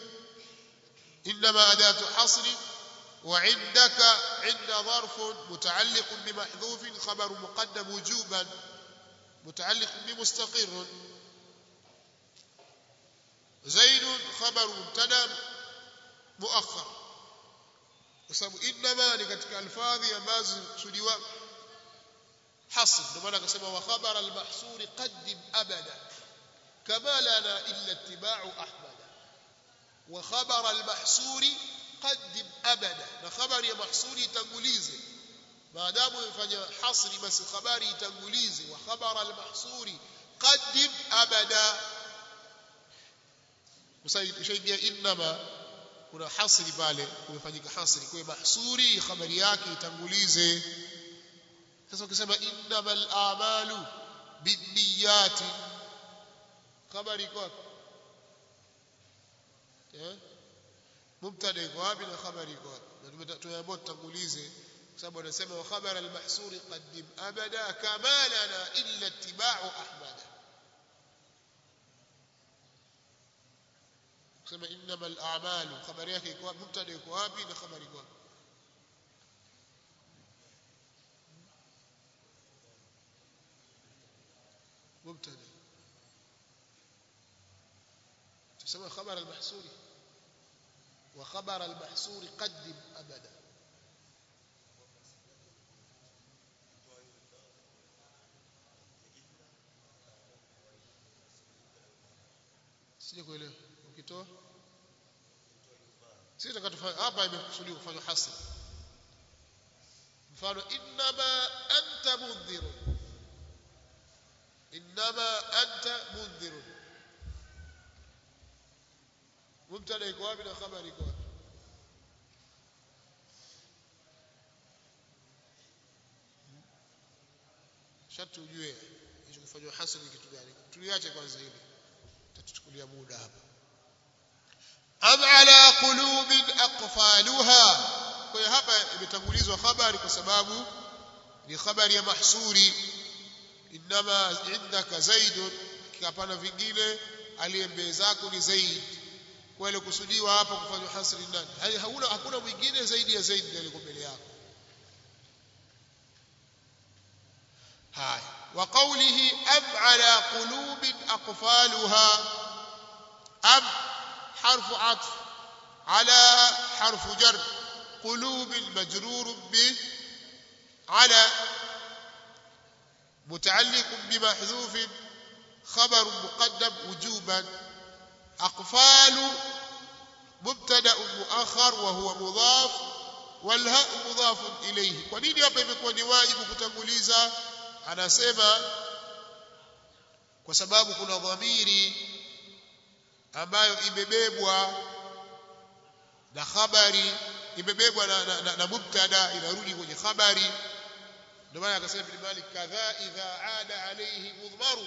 inma adatu hasri. وعندك عند ظرف متعلق بمحذوف خبر مقدم وجوبا متعلق بمستقر. زيد خبر مبتدا مؤخر بسبب انما ni katika alfadhi ambazo kusudiwa hasr. Ndio maana akasema wa khabar al-mahsur qaddim abada kama lana illa ittiba'u ahmad. Wa khabar al-mahsur qaddim abada, na khabari ya mahsuri itangulize maadamu ifanya hasri, basi khabari itangulize. Wa khabar al-mahsuri qaddim abada, usaidia inma kuna hasri pale, kumefanyika hasri, kwa mahsuri khabari yake itangulize. Sasa ukisema innamal a'malu binniyati, khabari iko wapi eh mubtada iko wapi na khabari iko wapi? Na tumeambiwa tutangulize kwa sababu anasema wa khabar al-mahsuri qaddim abada kama lana illa ittiba'u ahmad. Kusema innamal a'malu, khabari yake iko wapi? Mubtada iko wapi na khabari iko wapi? مبتدا. تسمى خبر المحصول وخبر المحصول قدم أبدا. sije kuelewa ukitoa sisi tukatufanya hapa imekusudiwa kufanya hasr. Mfano inma anta mundhir, inma anta mundhir, mubtada iko wapi na khabari iko wapi? Sharti ujue hicho kufanywa hasr ni kitu gani. Tuliache kwanza hili, tutachukulia muda hapa. Am ala qulubin aqfaluha, kwa hiyo hapa imetangulizwa khabari kwa sababu ni khabari ya mahsuri. Inma indaka zaidun, kipana vingine aliye mbele zako ni zaid. Kwa ile kusudiwa hapa kufanywa hasri nani? Hakuna hakuna mwingine zaidi ya zaid ndiye mbele yako. haya wa qawlihi am ala qulubin aqfaluha am harfu atf ala harfu jar قلوب مجرور ب على متعلق بمحذوف خبر مقدم وجوبا أقفال مبتدا مؤخر وهو مضاف والهاء مضاف إليه. kwa nini hapa imekuwa ni wajibu kutanguliza? Anasema kwa sababu kuna dhamiri ambayo imebebwa na khabari, imebebwa na, na, na, na mubtada inarudi kwenye khabari. Ndio maana akasema Ibn Malik kadha idha aada alayhi mudhmaru,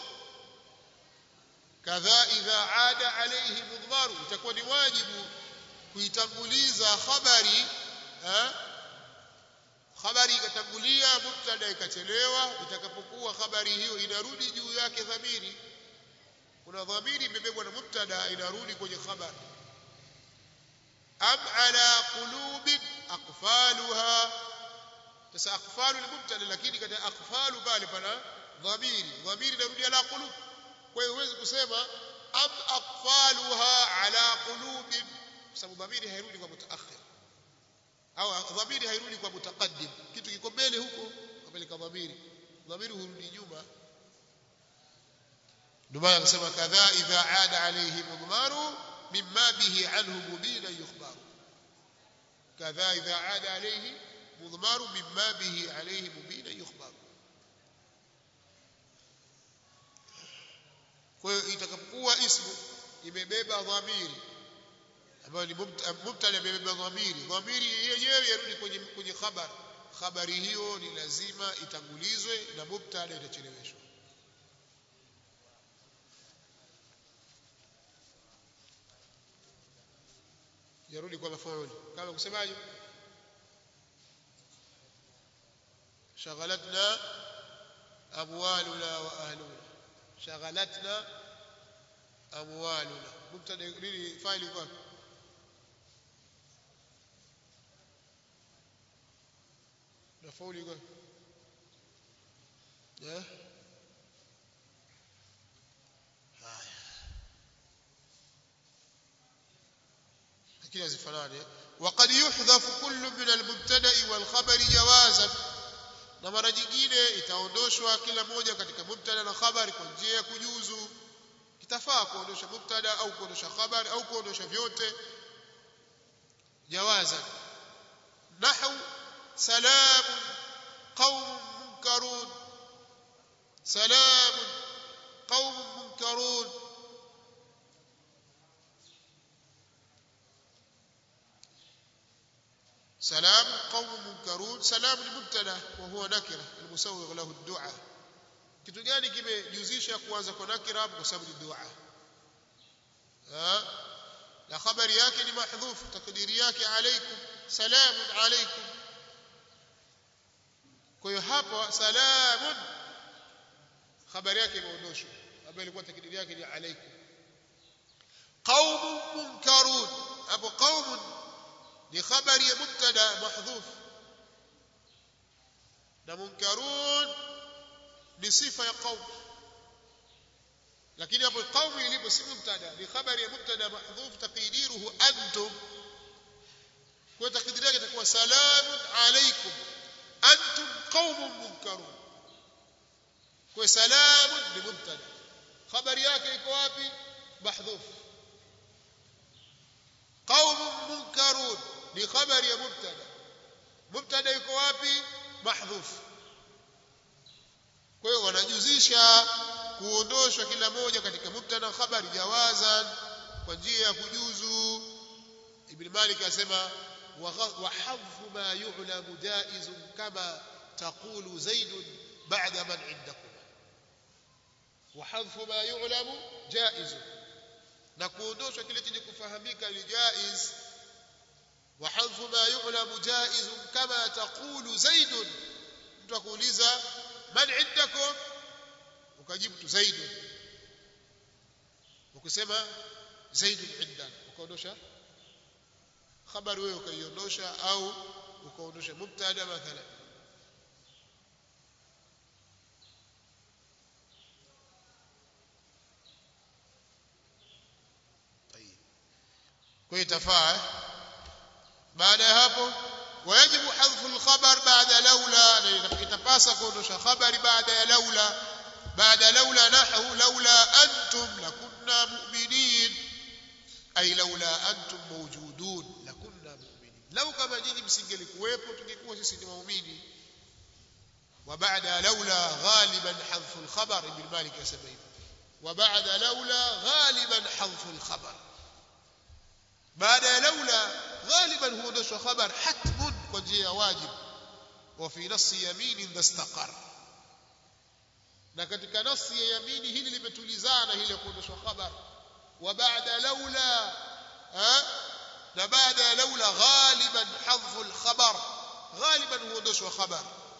kadha idha aada alayhi mudhmaru, itakuwa ni wajibu kuitanguliza khabari. eh Khabari ikatangulia, mubtada ikachelewa, itakapokuwa khabari hiyo inarudi juu yake dhamiri. Kuna dhamiri imebebwa na mubtada inarudi kwenye khabari. am ala qulubin aqfaluha, sasa aqfalu ni mubtada, lakini katika aqfalu pale pana dhamiri, dhamiri inarudi ala qulub. kwa hiyo huwezi kusema am aqfaluha ala qulubin, kwa sababu dhamiri hairudi kwa mutaakhir au dhamiri hairudi kwa mutaqaddim. Kitu kiko mbele huko kapeleka dhamiri, dhamiri hurudi nyuma. ndio maana akasema kadha idha aada alayhi mudmaru mimma bihi anhu mubina yukhbaru, kadha idha aada alayhi mudmaru mimma bihi alayhi mubina yukhbaru. kwa hiyo itakapokuwa ismu imebeba dhamiri ambayo ni mubtada imebeba dhamiri, dhamiri yenyewe yarudi kwenye kwenye khabar, khabari hiyo ni lazima itangulizwe na mubtada itacheleweshwa. yarudi kwa mafuuli kama kusemaje shaghalatna amwaluna wa ahluna, shaghalatna amwaluna mubtada nini faili kwa mafuuli kwa eh كلا زفنانه. وقد يحذف كل من المبتدا والخبر جوازا, na mara nyingine itaondoshwa kila moja katika mubtada na khabari kwa njia ya kujuzu. Kitafaa kuondosha mubtada au kuondosha khabari au kuondosha vyote jawaza. Nahwu salam qaum munkarun, salam qaum munkarun, سلام قوم منكرون. سلام المبتدا وهو نكره المسوغ له الدعاء. kitu gani kimejuzisha kuanza kwa nakira hapo? Kwa sababu ni dua. ha na habari yake ni mahdhuf, takdiri yake alaykum, salamun alaykum. kwa hiyo hapo salamun habari yake imeondoshwa, ambayo ilikuwa takdiri yake ni alaykum. qaumun munkarun, hapo qaumun ni khabari ya mubtada mahdhuf, na munkarun ni sifa ya qaum. lakini hapo qaum ilipo si mubtada, ni khabari ya mubtada mahdhuf taqdiruhu antum. kwa takdiri yake itakuwa salamun alaykum antum qaumun munkarun. kwa salamun ni mubtada, khabari yake iko wapi? mahdhuf. qaumun munkarun ni khabari ya mubtada, mubtada yuko wapi? mahdhuf. kwa hiyo wanajuzisha kuondoshwa kila moja katika mubtada khabari jawazan, kwa njia ya kujuzu. Ibn Malik asema wa hadfu ma yu'lamu jaizun kama taqulu zaid ba'da man 'indakum. wa hadfu ma yu'lamu jaizun, na kuondoshwa kile chenye kufahamika ni jaiz. وحذف ما يعلم جائز كما تقول زيد. mtu akuuliza man indakum, ukajibu tu zaid, ukisema zaid indan ukaondosha khabari wewe ukaiondosha, au ukaondosha mubtada mathalan. kwa itafaa. Baada ya hapo wajibu hadfu al-khabar baada laula, na itapasa kuondosha khabari baada ya laula. baada laula nahu laula antum lakunna mu'minin, ay laula antum mawjudun lakunna mu'minin, lau kama nyinyi msingelikuwepo tungekuwa sisi ni waumini. wa baada laula ghaliban hadfu al-khabar, ibn Malik yasema hivyo, wa baada laula ghaliban hadfu al-khabar, baada ya laula ghaliban huondoshwa khabar hatmun kwa njia ya wajib. wa fi nasi yaminin dastaqar, na katika nasi ya yamini hili limetulizana hili kuondoshwa khabar. wa baada laula na baada ya laula ghaliban hadfu al-khabar, ghaliban huondoshwa khabar.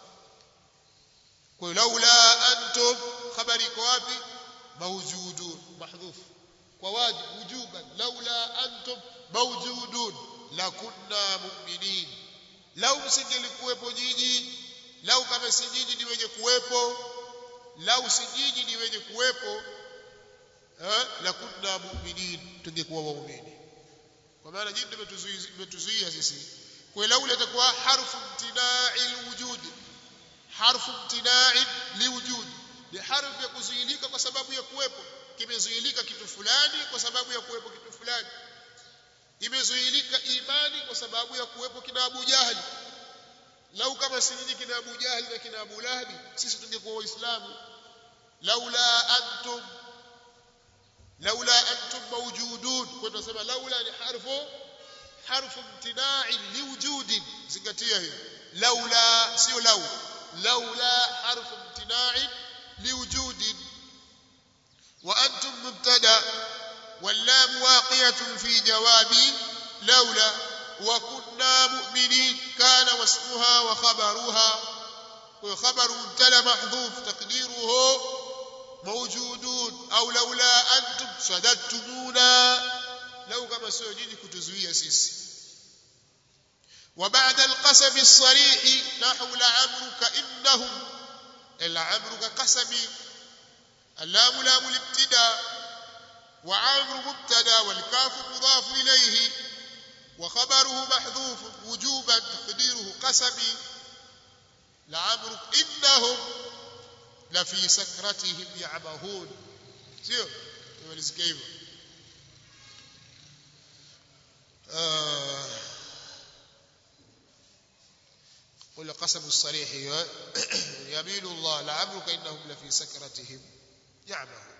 kwa laula antum khabari iko wapi? mawjudun mahdhuf kwa wajib wujuban, laula antum mawjudun lakunna mu'minin, lau msingelikuwepo nyinyi, lau kama si nyinyi ni wenye kuwepo, lau si nyinyi ni wenye kuwepo eh, lakunna mu'minin, tungekuwa waumini. kwa maana nyinyi mmetuzuia sisi. kwa laula itakuwa harfu imtina'il wujud, harfu imtina'in liwujud, ni harfu ya kuzuilika kwa sababu ya kuwepo. Kimezuilika kitu fulani kwa sababu ya kuwepo kitu fulani. Imezuilika imani kwa sababu ya kuwepo kina Abu Jahali. lau kama si nyinyi kina Abu Jahali na kina Abu Lahabi, sisi tungekuwa waislamu. laula antum laula antum mawjudun, kwa tunasema laula ni harfu harfu imtina'i liwujudin, zingatia hiyo. laula sio lau, laula harfu imtina'i liwujudin. wa antum mubtada واللام واقية في جواب لولا. وكنا مؤمنين كان واسمها وخبرها، وخبر مبتدا محذوف تقديره موجودون، أو لولا أنتم صددتمونا، لو كما سيجيني كتزوية سيسي. وبعد القسم الصريح نحو لعمرك إنهم، لعمرك قسمي، اللام لام الابتداء، وعامر مبتدا والكاف مضاف إليه، وخبره محذوف وجوبا تقديره قسمي. لعمرك إنهم لفي سكرتهم يعمهون، سيو يماليزك ايوه. آه. قل قسم الصريح يمين الله لعمرك إنهم لفي سكرتهم يعمهون.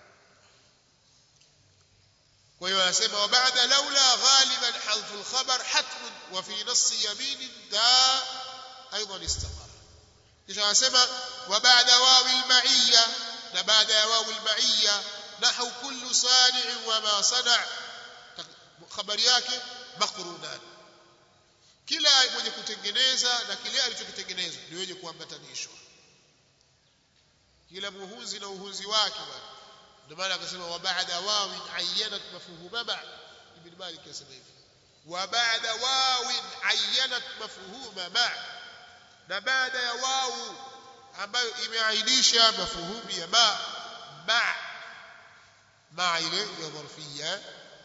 ويسمى وبعد لولا غالبا حذف الخبر حتم، وفي نص يمين دا أيضا استقر. kisha asema وبعد واو المعية، na baada ya واو المعية نحو كل صانع وما صنع، khabari yake maqrunan, kila mwenye kutengeneza na kile alichokitengeneza ni wenye kuambatanishwa, kila muhunzi na uhunzi wake bwana. ndio maana akasema wa ba'da wawin ayyanat mafhuma ba, ibn Malik yasema hivi, wa ba'da wawin ayyanat mafhuma ba, na baada ya wau ambayo imeainisha mafhumu ya ba, ba ma ile ya dharfiyya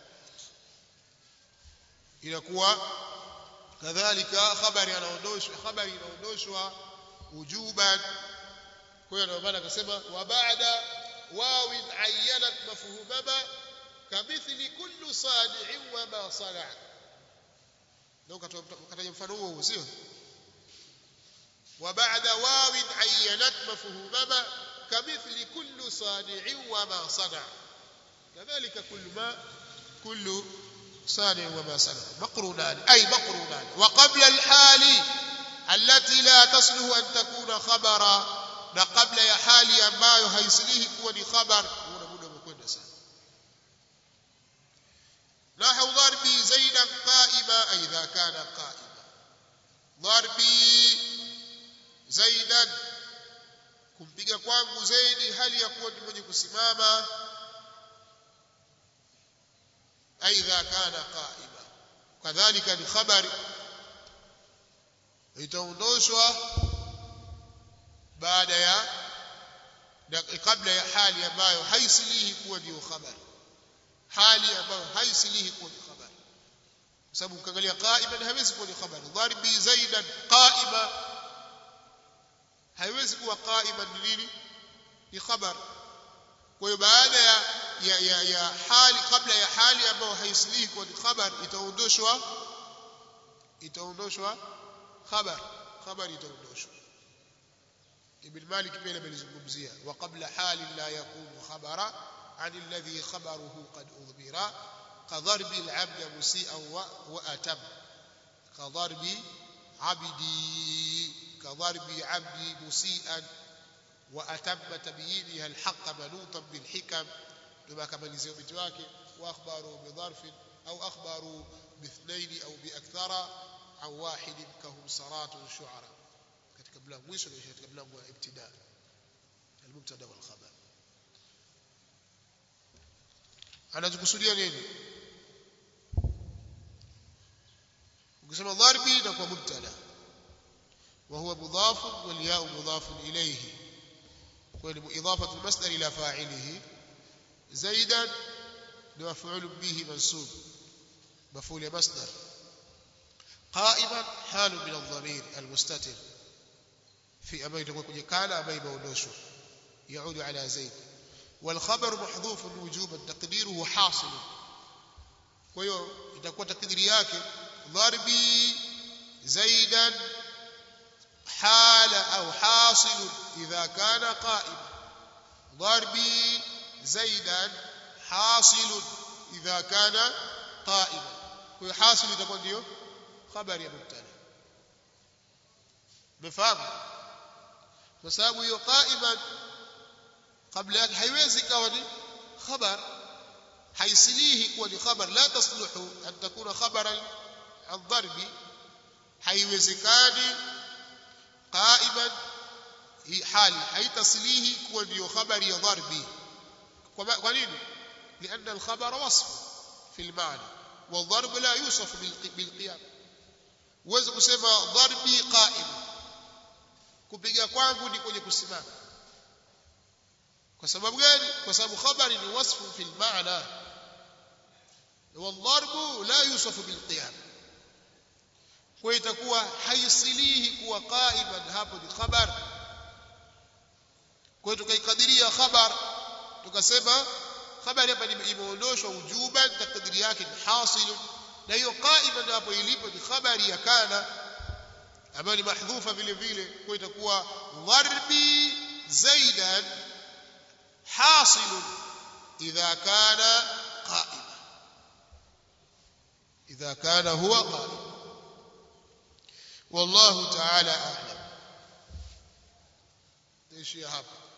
inakuwa kadhalika khabari anaondoshwa, khabari inaondoshwa wujuban. kwa hiyo ndio maana akasema wa ba'da wawin ayyanat mafhuma ba kamithli kullu sadi'in wa ma sana'a. ndio kataja mfano huo, sio? wa ba'da wawin ayyanat mafhuma ba kamithli kullu sadi'in wa ma sana'a, kadhalika kullu ma kullu صانع وما صنع مقرونان، أي مقرونان. وقبل الحال التي لا تصلح أن تكون خبرا، na kabla ya hali ambayo haisilihi kuwa ni khabar. Una muda umekwenda sana. nahu dharbi zaidan qa'ima, ay idha kana qa'ima. dharbi zaidan, kumpiga kwangu zaidi hali ya kuwa ni mwenye kusimama, aidha kana qaima, kadhalika ni khabari itaondoshwa baada ya kabla ya hali ambayo haisilihi kuwa ndio khabari, hali ambayo haisilihi kuwa ni khabari. sababu ukiangalia qa'iman haiwezi kuwa ni khabar. Dharbi zaidan qa'ima haiwezi kuwa qa'iman ni nini? Ni khabar. Kwa hiyo baada ya ya, ya, ya hali kabla ya hali ambayo haislihi kuwa ni khabar itaondoshwa itaondoshwa khabar khabar itaondoshwa. Ibn Malik pia amelizungumzia wa qabla hali la yakunu khabara an alladhi khabaruhu qad udhbira كضرب العبد مسيئا وأتم كضرب عبدي كضرب عبدي مسيئا وأتم تبيينها الحق منوطا بالحكم لما كما نزيو بتواكي وأخبروا بظرف أو أخبروا باثنين أو بأكثر عن واحد كهم صرات الشعراء katika mlango mwisho na katika mlango wa ibtida al-mubtada wal khabar. Anakusudia nini? ukisema dharbi itakuwa mubtada wa huwa mudhaf wal ya'u mudhaf ilayhi, kwa hiyo idafatu al-masdar ila fa'ilihi. zaidan ni maf'ul bihi mansub maf'ul masdar. qa'iman halu min adh-dhamir al-mustatir في أما يتكون كجي كان أما يبونوشه يعود على زيد. والخبر محذوف وجوبا تقديره حاصل، ويو يتكون تقدير yake ضربي زيدا حال أو حاصل إذا كان قائما. ضربي زيدا حاصل إذا كان قائما. ويو حاصل يتكون ديو خبر يا مبتدا. بفهم kwa sababu hiyo qa'iman kabla yake haiwezi kawa ni khabar, haisilihi kuwa ni khabar. La tasluhu an takuna khabaran an dharbi, haiwezekani qa'iman hii hali haitasilihi kuwa ndio khabari ya dharbi. kwa nini? لأن الخبر وصف في المعنى والضرب لا يوصف بالقيام. uweze kusema dharbi qa'im, kupiga kwangu ni kwenye kusimama. kwa sababu gani? kwa sababu khabari ni wasfu fil maana wal darbu la yusafu bil qiyam. kwa itakuwa haisilihi kuwa qaiman, hapo ni khabar. kwa tukaikadiria khabar tukasema khabari hapa imeondoshwa ujuban, takdiri yake ni hasil, na hiyo qaiman hapo ilipo ni khabari ya kana ambayo ni mahdhufa vile vile. kwa itakuwa dharbi zaidan hasil idha kana qa'ima, idha kana huwa qa'im. wallahu ta'ala a'lam. ايش يا هاب